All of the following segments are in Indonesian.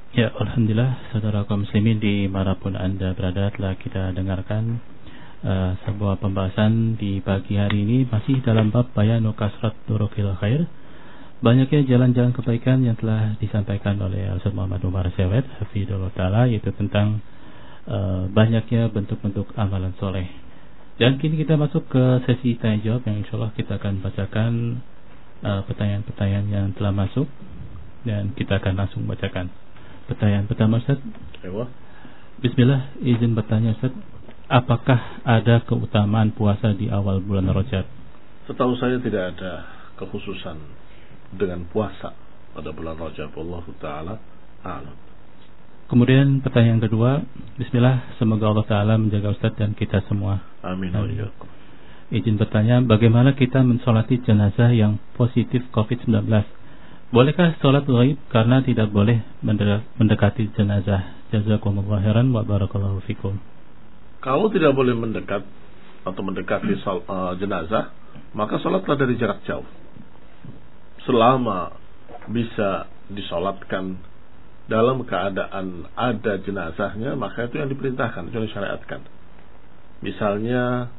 Ya, alhamdulillah saudara kaum muslimin dimanapun Anda berada, telah kita dengarkan sebuah pembahasan di pagi hari ini masih dalam bab bayanu kasrat turukil khair. Banyaknya jalan-jalan kebaikan yang telah disampaikan oleh Ustaz Muhammad Umar Syawed hafizahullah taala, yaitu tentang banyaknya bentuk-bentuk amalan soleh. Dan kini kita masuk ke sesi tanya jawab yang insyaallah kita akan bacakan pertanyaan-pertanyaan yang telah masuk dan kita akan langsung bacakan. Pertanyaan pertama, Ustaz. Bismillah, izin bertanya, Ustaz. Apakah ada keutamaan puasa di awal bulan Rajab? Setahu saya tidak ada kekhususan dengan puasa pada bulan Rajab. Wallahu ta'ala a'lam. Kemudian pertanyaan kedua. Bismillah, semoga Allah Ta'ala menjaga Ustaz dan kita semua. Amin. Izin bertanya, bagaimana kita mensolati jenazah yang positif COVID-19? Bolehkah sholat ghaib karena tidak boleh mendekati jenazah? Jazakumullah khairan wa barakallahu fikum. Kalau tidak boleh mendekat atau mendekati jenazah, maka sholatlah dari jarak jauh. Selama bisa disolatkan dalam keadaan ada jenazahnya, maka itu yang diperintahkan, itu yang disyariatkan. Misalnya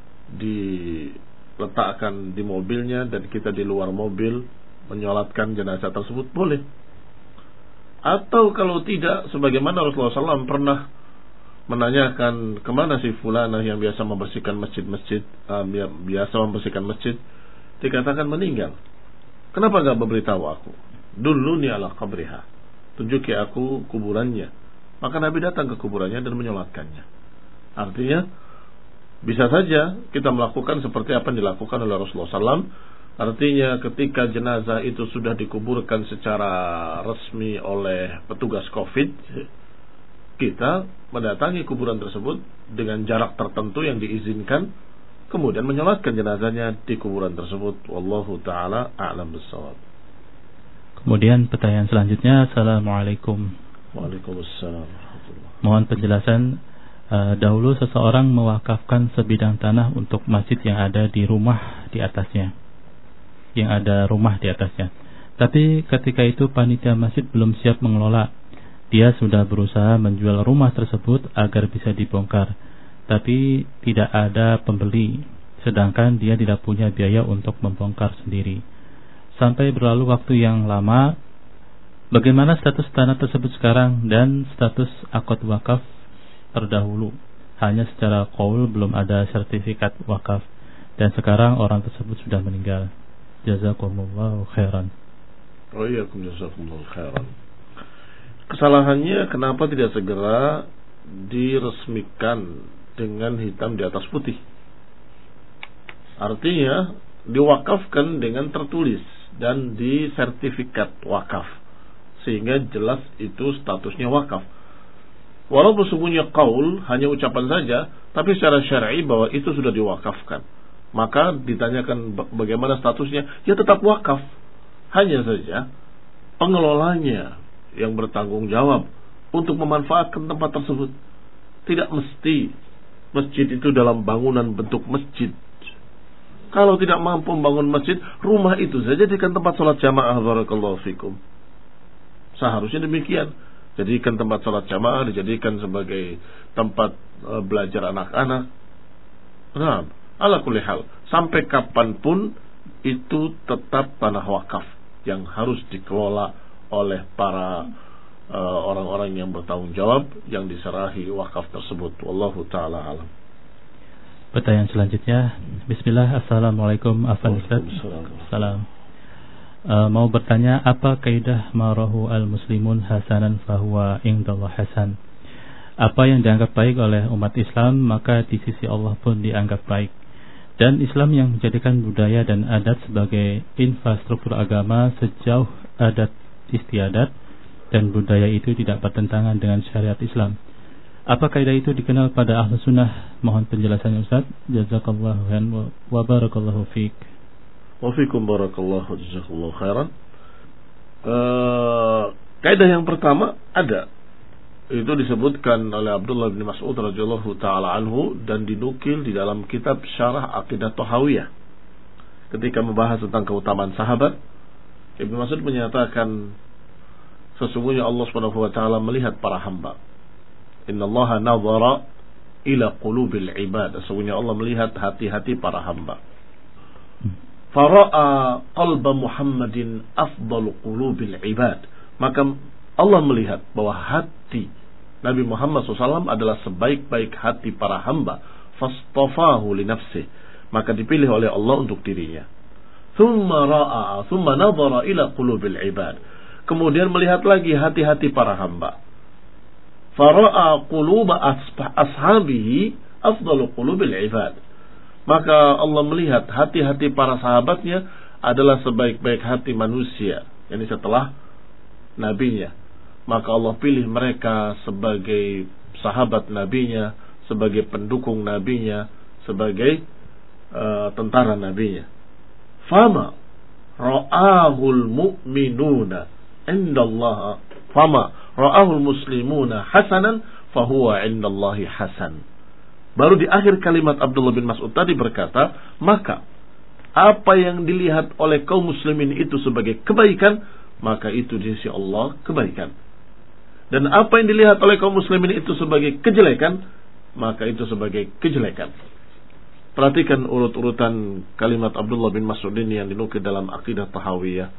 diletakkan di mobilnya dan kita di luar mobil menyolatkan jenazah tersebut, boleh. Atau kalau tidak, sebagaimana Rasulullah SAW pernah menanyakan kemana si fulanah yang biasa membersihkan masjid, dikatakan meninggal. Kenapa enggak memberitahu aku? Dulluni ala qabriha, tunjuki aku kuburannya. Maka Nabi datang ke kuburannya dan menyolatkannya. Artinya bisa saja kita melakukan seperti apa yang dilakukan oleh Rasulullah SAW. Artinya ketika jenazah itu sudah dikuburkan secara resmi oleh petugas COVID, kita mendatangi kuburan tersebut dengan jarak tertentu yang diizinkan, kemudian menyolatkan jenazahnya di kuburan tersebut. Wallahu ta'ala a'lam bissawab. Kemudian pertanyaan selanjutnya. Assalamualaikum. Waalaikumsalam. Mohon penjelasan. Dahulu seseorang mewakafkan sebidang tanah untuk masjid yang ada di rumah di atasnya, Tapi ketika itu panitia masjid belum siap mengelola. Dia sudah berusaha menjual rumah tersebut agar bisa dibongkar, tapi tidak ada pembeli, sedangkan dia tidak punya biaya untuk membongkar sendiri. Sampai berlalu waktu yang lama. Bagaimana status tanah tersebut sekarang dan status akad wakaf terdahulu? Hanya secara qaul, belum ada sertifikat wakaf, dan sekarang orang tersebut sudah meninggal. Jazakumullahu khairan. Jazakumullahu khairan. Kesalahannya kenapa tidak segera diresmikan dengan hitam di atas putih? Artinya diwakafkan dengan tertulis dan disertifikat wakaf, sehingga jelas itu statusnya wakaf. Walaupun sesungguhnya qaul hanya ucapan saja, tapi secara syar'i bahwa itu sudah diwakafkan. Maka ditanyakan bagaimana statusnya, ya tetap wakaf. Hanya saja pengelolanya yang bertanggung jawab untuk memanfaatkan tempat tersebut. Tidak mesti masjid itu dalam bangunan bentuk masjid. Kalau tidak mampu membangun masjid, rumah itu saja jadikan tempat sholat jamaah. Barakallahu fikum. Seharusnya demikian. Jadikan tempat sholat jamaah, dijadikan sebagai tempat belajar anak-anak. Nah, ala kulli hal, sampai kapanpun itu tetap tanah wakaf yang harus dikelola oleh para orang-orang yang bertanggung jawab yang diserahi wakaf tersebut. Wallahu ta'ala alam. Pertanyaan selanjutnya. Bismillah, assalamualaikum afan Ustaz. Salam. Mau bertanya, apa kaidah marahu al-muslimun hasanan fahuwa indallah hasan? Apa yang dianggap baik oleh umat Islam, maka di sisi Allah pun dianggap baik. Dan Islam yang menjadikan budaya dan adat sebagai infrastruktur agama sejauh adat istiadat dan budaya itu tidak bertentangan dengan syariat Islam. Apa kaidah itu dikenal pada ahlu sunnah? Mohon penjelasannya Ustaz. Jazakallahu khairan wa barakallahu fiik. Wa fiikum barakallahu jazakallahu khairan. Kaidah yang pertama ada, itu disebutkan oleh Abdullah bin Mas'ud radhiyallahu taala anhu dan dinukil di dalam kitab Syarah Aqidah Thahawiyah. Ketika membahas tentang keutamaan sahabat, Ibnu Mas'ud menyatakan, sesungguhnya Allah Subhanahu wa taala melihat para hamba. Innallaha nazara ila qulubil ibad. Sesungguhnya Allah melihat hati-hati para hamba. Fara'a qalba Muhammadin afdalu qulubil ibad. Maka Allah melihat bahwa hati Nabi Muhammad SAW adalah sebaik-baik hati para hamba. Fastafahu li nafsih. Maka dipilih oleh Allah untuk dirinya. Thumma nadhara ila qulubil ibad. Kemudian melihat lagi hati-hati para hamba. Fara'a quluba ashabihi afdalu qulubil ibad. Maka Allah melihat hati-hati para sahabatnya adalah sebaik-baik hati manusia. Yani setelah nabinya. Maka Allah pilih mereka sebagai sahabat nabinya, sebagai pendukung nabinya, sebagai tentara nabinya. Fama ra'ahul mu'minuna indallaha fama ra'ahul muslimuna hasanan fahuwa indallahi hasan. Baru di akhir kalimat Abdullah bin Mas'ud tadi berkata, maka apa yang dilihat oleh kaum muslimin itu sebagai kebaikan, maka itu di sisi Allah kebaikan. Dan apa yang dilihat oleh kaum muslimin itu sebagai kejelekan, maka itu sebagai kejelekan. Perhatikan urut-urutan kalimat Abdullah bin Mas'ud ini yang dinukil dalam Aqidah Tahawiyah.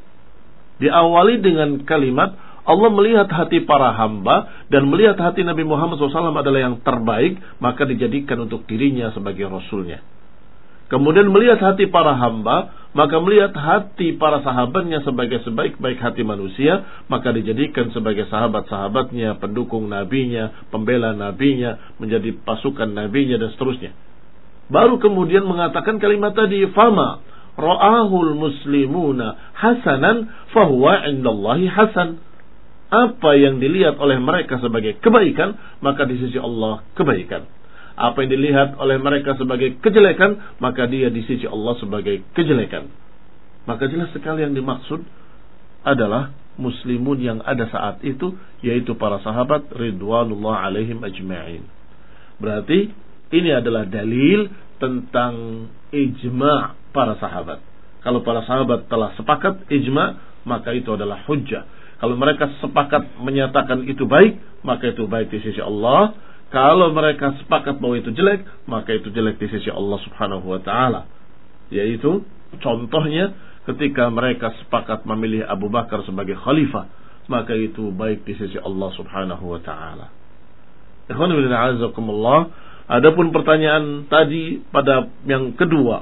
Diawali dengan kalimat Allah melihat hati para hamba dan melihat hati Nabi Muhammad SAW adalah yang terbaik, maka dijadikan untuk dirinya sebagai Rasulnya. Kemudian melihat hati para hamba, maka melihat hati para sahabatnya sebagai sebaik-baik hati manusia, maka dijadikan sebagai sahabat-sahabatnya, pendukung nabinya, pembela nabinya, menjadi pasukan nabinya dan seterusnya. Baru kemudian mengatakan kalimat tadi, fama ra'ahul muslimuna hasanan fahuwa indallahi hasan. Apa yang dilihat oleh mereka sebagai kebaikan, maka di sisi Allah kebaikan. Apa yang dilihat oleh mereka sebagai kejelekan, maka dia di sisi Allah sebagai kejelekan. Maka jelas sekali yang dimaksud adalah muslimun yang ada saat itu, yaitu para sahabat ridwanullah alaihim ajma'in. Berarti ini adalah dalil tentang ijma' para sahabat. Kalau para sahabat telah sepakat ijma', maka itu adalah hujjah. Kalau mereka sepakat menyatakan itu baik, maka itu baik di sisi Allah. Kalau mereka sepakat bahwa itu jelek, maka itu jelek di sisi Allah Subhanahu wa taala. Yaitu contohnya ketika mereka sepakat memilih Abu Bakar sebagai khalifah, maka itu baik di sisi Allah Subhanahu wa taala. Ikhwan fillah a'azzakumullah. Adapun pertanyaan tadi pada yang kedua,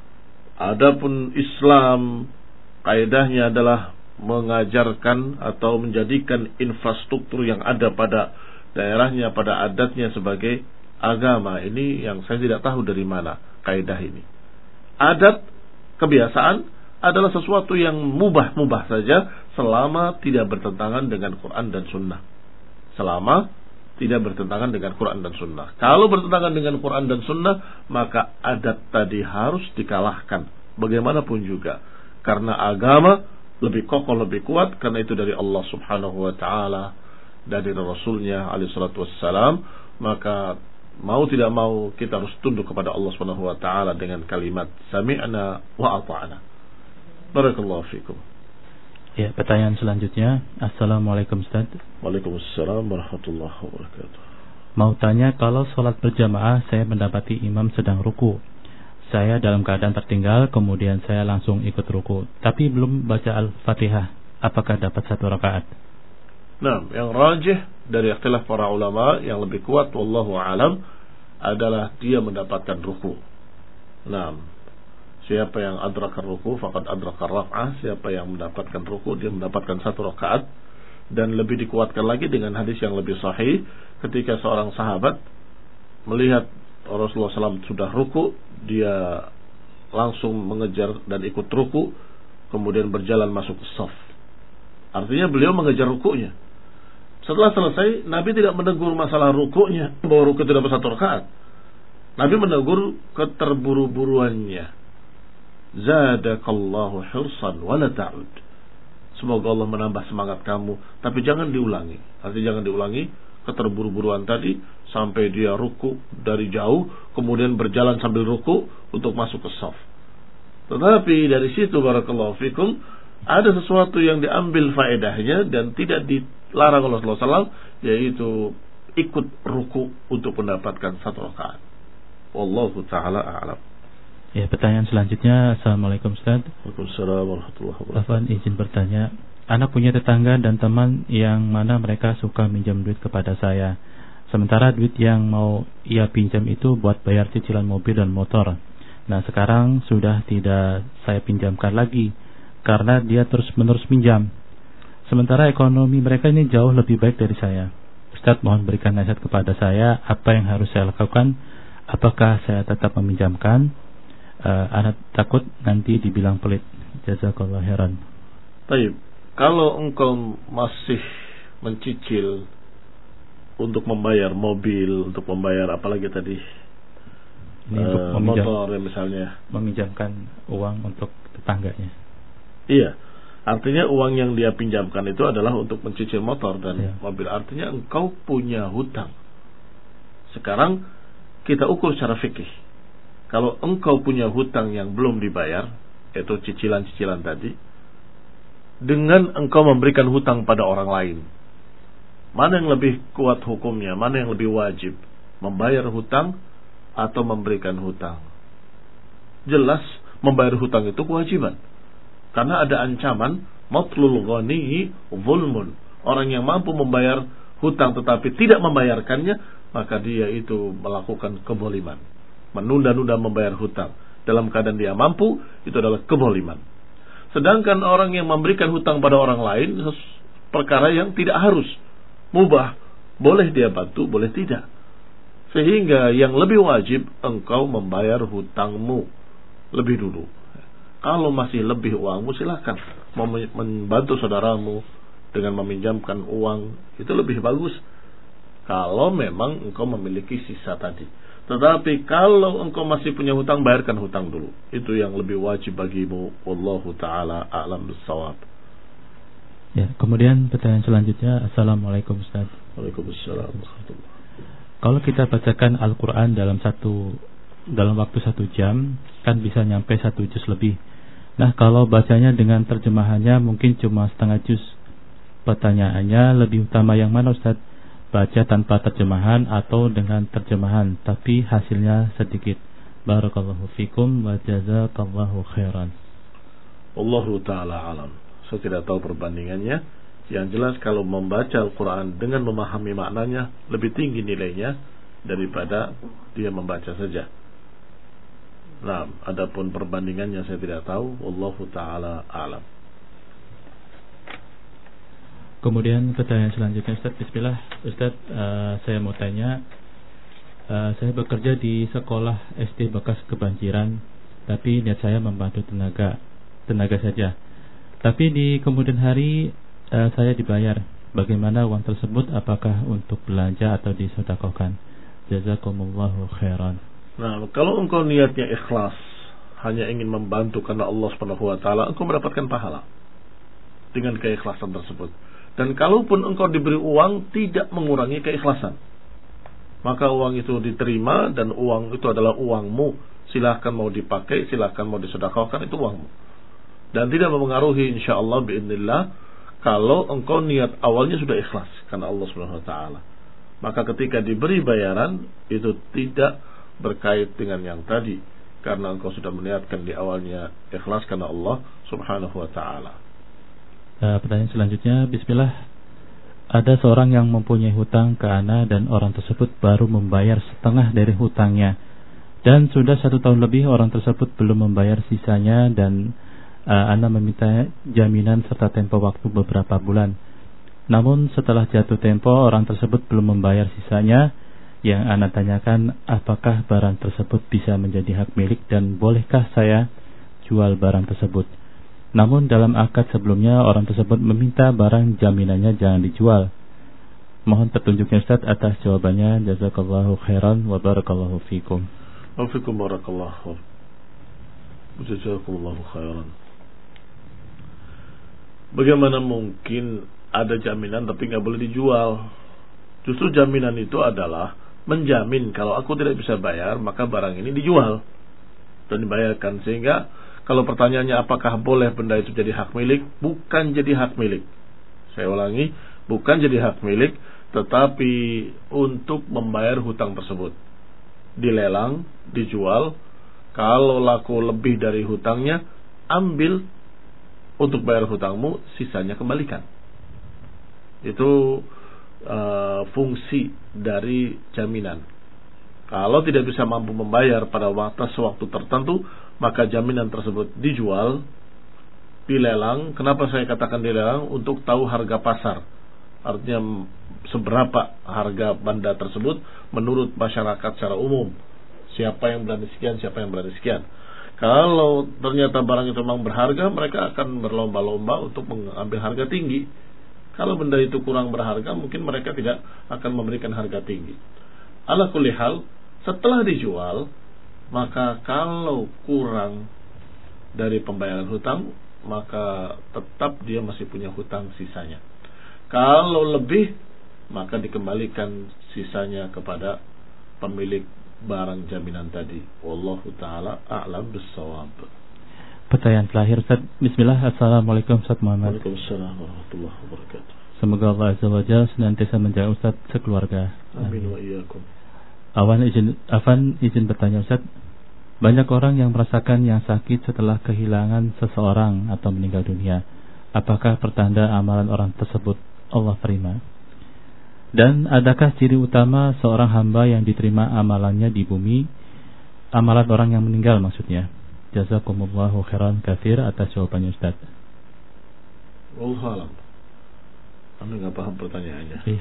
adapun Islam kaidahnya adalah mengajarkan atau menjadikan infrastruktur yang ada pada daerahnya, pada adatnya sebagai agama. Ini yang saya tidak tahu dari mana kaidah ini. Adat, kebiasaan adalah sesuatu yang mubah-mubah saja selama tidak bertentangan dengan Quran dan Sunnah. Selama tidak bertentangan dengan Quran dan Sunnah. Kalau bertentangan dengan Quran dan Sunnah, maka adat tadi harus dikalahkan. Bagaimanapun juga. Karena agama lebih kokoh, lebih kuat, karena itu dari Allah Subhanahu wa ta'ala, dari Rasulnya alaihi salatu wassalam. Maka mau tidak mau kita harus tunduk kepada Allah Subhanahu wa ta'ala dengan kalimat sami'na wa ata'na. Barakallahu fikum. Ya, pertanyaan selanjutnya. Assalamualaikum Ustaz. Waalaikumsalam warahmatullahi wabarakatuh. Mau tanya, kalau sholat berjamaah saya mendapati imam sedang ruku, saya dalam keadaan tertinggal, kemudian saya langsung ikut ruku, tapi belum baca Al-Fatihah. Apakah dapat satu rakaat? Nah, yang rajih dari ikhtilaf para ulama, yang lebih kuat wallahu alam, adalah dia mendapatkan ruku. Nah, siapa yang adraka ruku faqad adraka raf'ah. Siapa yang mendapatkan ruku, dia mendapatkan satu rakaat. Dan lebih dikuatkan lagi dengan hadis yang lebih sahih, ketika seorang sahabat melihat Rasulullah SAW sudah ruku, dia langsung mengejar dan ikut ruku, kemudian berjalan masuk ke shaf. Artinya beliau mengejar rukunya. Setelah selesai, Nabi tidak menegur masalah rukunya, bahwa ruku tidak dapat satu rakaat. Nabi menegur keterburu-buruannya. Zadakallahu hirsan wala ta'ud. Semoga Allah menambah semangat kamu, tapi jangan diulangi. Artinya jangan diulangi keterburu-buruan tadi sampai dia ruku dari jauh, kemudian berjalan sambil ruku untuk masuk ke shaf. Tetapi dari situ barakallahu fikum, ada sesuatu yang diambil faedahnya dan tidak dilarang oleh Rasulullah SAW, yaitu ikut ruku untuk mendapatkan 1 rakaat. Wallahu ta'ala a'lam. Ya, pertanyaan selanjutnya. Assalamualaikum Ustaz. Waalaikumsalam warahmatullahi wabarakatuh. Afwan, izin bertanya. Anak punya tetangga dan teman yang mana mereka suka minjam duit kepada saya. Sementara duit yang mau ia pinjam itu buat bayar cicilan mobil dan motor. Nah, sekarang sudah tidak saya pinjamkan lagi karena dia terus-menerus pinjam. Sementara ekonomi mereka ini jauh lebih baik dari saya. Ustaz, mohon berikan nasihat kepada saya, apa yang harus saya lakukan? Apakah saya tetap meminjamkan? Anak takut nanti dibilang pelit. Jazakallah khairan. Baik, kalau engkau masih mencicil untuk membayar mobil, untuk membayar apalagi tadi, Ini motor ya misalnya, meminjamkan uang untuk tetangganya. Iya, artinya uang yang dia pinjamkan itu adalah untuk mencicil motor dan mobil. Artinya engkau punya hutang. Sekarang kita ukur secara fikih. Kalau engkau punya hutang yang belum dibayar, yaitu cicilan-cicilan tadi, dengan engkau memberikan hutang pada orang lain, mana yang lebih kuat hukumnya? Mana yang lebih wajib? Membayar hutang atau memberikan hutang? Jelas membayar hutang itu kewajiban, karena ada ancaman matlul ghani zulmun. Orang yang mampu membayar hutang tetapi tidak membayarkannya, maka dia itu melakukan kezaliman, menunda-nunda membayar hutang dalam keadaan dia mampu, itu adalah kezaliman. Sedangkan orang yang memberikan hutang pada orang lain, perkara yang tidak harus, mubah, boleh dia bantu, boleh tidak. Sehingga yang lebih wajib engkau membayar hutangmu lebih dulu. Kalau masih lebih uangmu, silakan membantu saudaramu dengan meminjamkan uang, itu lebih bagus kalau memang engkau memiliki sisa tadi. Tetapi kalau engkau masih punya hutang, bayarkan hutang dulu. Itu yang lebih wajib bagimu. Wallahu ta'ala a'lam bissawab. Ya, kemudian pertanyaan selanjutnya. Assalamualaikum Ustaz. Waalaikumsalam. Kalau kita bacakan Al-Quran dalam waktu 1 jam, kan bisa nyampe 1 juz lebih. Nah, kalau bacanya dengan terjemahannya mungkin cuma setengah juz. Pertanyaannya, lebih utama yang mana Ustaz? Baca tanpa terjemahan atau dengan terjemahan tapi hasilnya sedikit? Barakallahu fikum wa jazakallahu khairan. Wallahu ta'ala alam. Saya tidak tahu perbandingannya. Yang jelas kalau membaca Al-Quran dengan memahami maknanya lebih tinggi nilainya daripada dia membaca saja. Nah, adapun perbandingannya saya tidak tahu. Wallahu ta'ala alam. Kemudian pertanyaan selanjutnya Ustaz, bismillah. Ustaz, saya mau tanya, saya bekerja di sekolah SD bekas kebanjiran, tapi niat saya membantu tenaga saja. Tapi di kemudian hari saya dibayar. Bagaimana uang tersebut? Apakah untuk belanja atau disedekahkan? Jazakumullahu khairan. Nah, kalau engkau niatnya ikhlas, hanya ingin membantu karena Allah Subhanahu wa taala, engkau mendapatkan pahala dengan keikhlasan tersebut. Dan kalaupun engkau diberi uang, tidak mengurangi keikhlasan, maka uang itu diterima dan uang itu adalah uangmu. Silahkan mau dipakai, silahkan mau disedekahkan, itu uangmu. Dan tidak mempengaruhi insyaallah biidznillah kalau engkau niat awalnya sudah ikhlas karena Allah Subhanahu wa taala. Maka ketika diberi bayaran itu tidak berkait dengan yang tadi, karena engkau sudah meniatkan di awalnya ikhlas karena Allah Subhanahu wa taala. Pertanyaan selanjutnya, bismillah. Ada seorang yang mempunyai hutang ke ana dan orang tersebut baru membayar setengah dari hutangnya, dan sudah 1 tahun lebih orang tersebut belum membayar sisanya, dan ana meminta jaminan serta tempo waktu beberapa bulan. Namun setelah jatuh tempo orang tersebut belum membayar sisanya. Yang ana tanyakan, apakah barang tersebut bisa menjadi hak milik dan bolehkah saya jual barang tersebut? Namun dalam akad sebelumnya orang tersebut meminta barang jaminannya jangan dijual. Mohon petunjuknya Ustaz atas jawabannya. Jazakallahu khairan wa barakallahu fikum. Wa fikum barakallahu. Jazakallahu khairan. Bagaimana mungkin ada jaminan tapi nggak boleh dijual? Justru jaminan itu adalah menjamin kalau aku tidak bisa bayar maka barang ini dijual dan dibayarkan, sehingga Kalau pertanyaannya apakah boleh benda itu jadi hak milik, bukan jadi hak milik. Saya ulangi, bukan jadi hak milik, tetapi untuk membayar hutang tersebut. Dilelang, dijual, kalau laku lebih dari hutangnya, ambil untuk bayar hutangmu, sisanya kembalikan. Itu fungsi dari jaminan. Kalau tidak bisa mampu membayar pada sewaktu tertentu, maka jaminan tersebut dijual, dilelang. Kenapa saya katakan dilelang? Untuk tahu harga pasar. Artinya seberapa harga benda tersebut menurut masyarakat secara umum. Siapa yang berani sekian, siapa yang berani sekian. Kalau ternyata barang itu memang berharga, mereka akan berlomba-lomba untuk mengambil harga tinggi. Kalau benda itu kurang berharga, mungkin mereka tidak akan memberikan harga tinggi. Ala kulli hal, setelah dijual, maka kalau kurang dari pembayaran hutang, maka tetap dia masih punya hutang sisanya. Kalau lebih, maka dikembalikan sisanya kepada pemilik barang jaminan tadi. Wallahu ta'ala a'lam bis-shawab. Pertanyaan terakhir, Ustaz. Bismillah. Assalamualaikum Ustaz Muhammad. Waalaikumsalam warahmatullahi wabarakatuh. Semoga Allah Azza wa Jalla senantiasa menjaga Ustaz sekeluarga. Amin wa iyyakum. Afan izin bertanya Ustaz. Banyak orang yang merasakan yang sakit setelah kehilangan seseorang atau meninggal dunia. Apakah pertanda amalan orang tersebut Allah terima? Dan adakah ciri utama seorang hamba yang diterima amalannya di bumi? Amalan orang yang meninggal maksudnya. Jazakumullahu khairan katsir atas jawabannya Ustaz. Wallahu a'lam. Anda enggak paham pertanyaannya. Iya.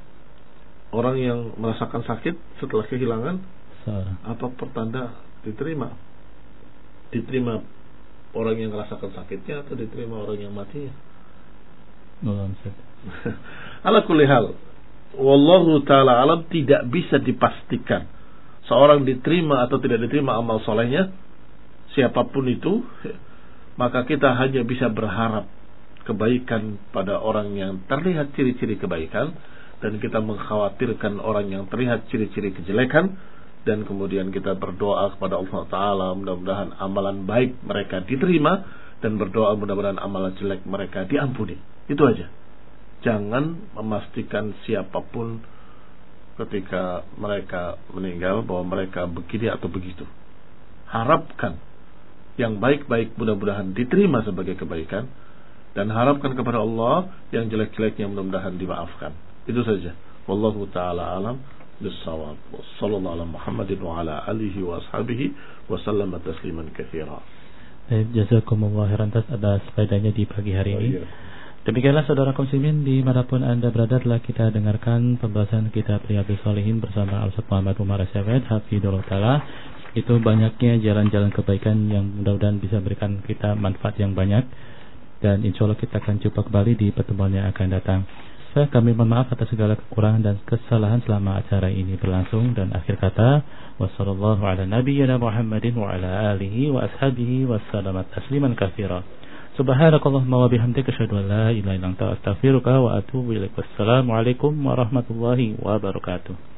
Orang yang merasakan sakit setelah kehilangan apa pertanda diterima? Diterima orang yang merasakan sakitnya atau diterima orang yang matinya? Belum Ustaz. Ala kulli hal, wallahu ta'ala alam, tidak bisa dipastikan seorang diterima atau tidak diterima amal solehnya, siapapun itu. Maka kita hanya bisa berharap kebaikan pada orang yang terlihat ciri-ciri kebaikan, dan kita mengkhawatirkan orang yang terlihat ciri-ciri kejelekan, dan kemudian kita berdoa kepada Allah Ta'ala mudah-mudahan amalan baik mereka diterima, dan berdoa mudah-mudahan amalan jelek mereka diampuni. Itu aja. Jangan memastikan siapapun ketika mereka meninggal bahwa mereka begini atau begitu. Harapkan yang baik-baik mudah-mudahan diterima sebagai kebaikan, dan harapkan kepada Allah yang jelek-jeleknya mudah-mudahan dimaafkan. Itu saja. Wallahu ta'ala alam bis-shawab. Sallallahu ala Muhammadin wa ala alihi wa ashabihi wa sallama tasliman katsira. Jazakumullahu khairan atas faedahnya di pagi hari ini. Demikianlah saudara muslimin dimanapun Anda berada, telah kita dengarkan pembahasan kitab Riyadhus Shalihin bersama Al-Ustaz Muhammad Umar Syawed hafizahullah taala. Itu banyaknya jalan-jalan kebaikan yang mudah-mudahan bisa memberikan kita manfaat yang banyak, dan insyaallah kita akan jumpa kembali di pertemuan yang akan datang. Kami mohon maaf atas segala kekurangan dan kesalahan selama acara ini berlangsung, dan akhir kata wassallallahu ala nabiyyina Muhammadin wa ala alihi wa ashabihi wassalamu tasliman katsira. Subhanakallahumma wa bihamdika asyhadu an la ilaha illa anta astaghfiruka wa atubu ilaik. Wassalamu alaikum warahmatullahi wabarakatuh.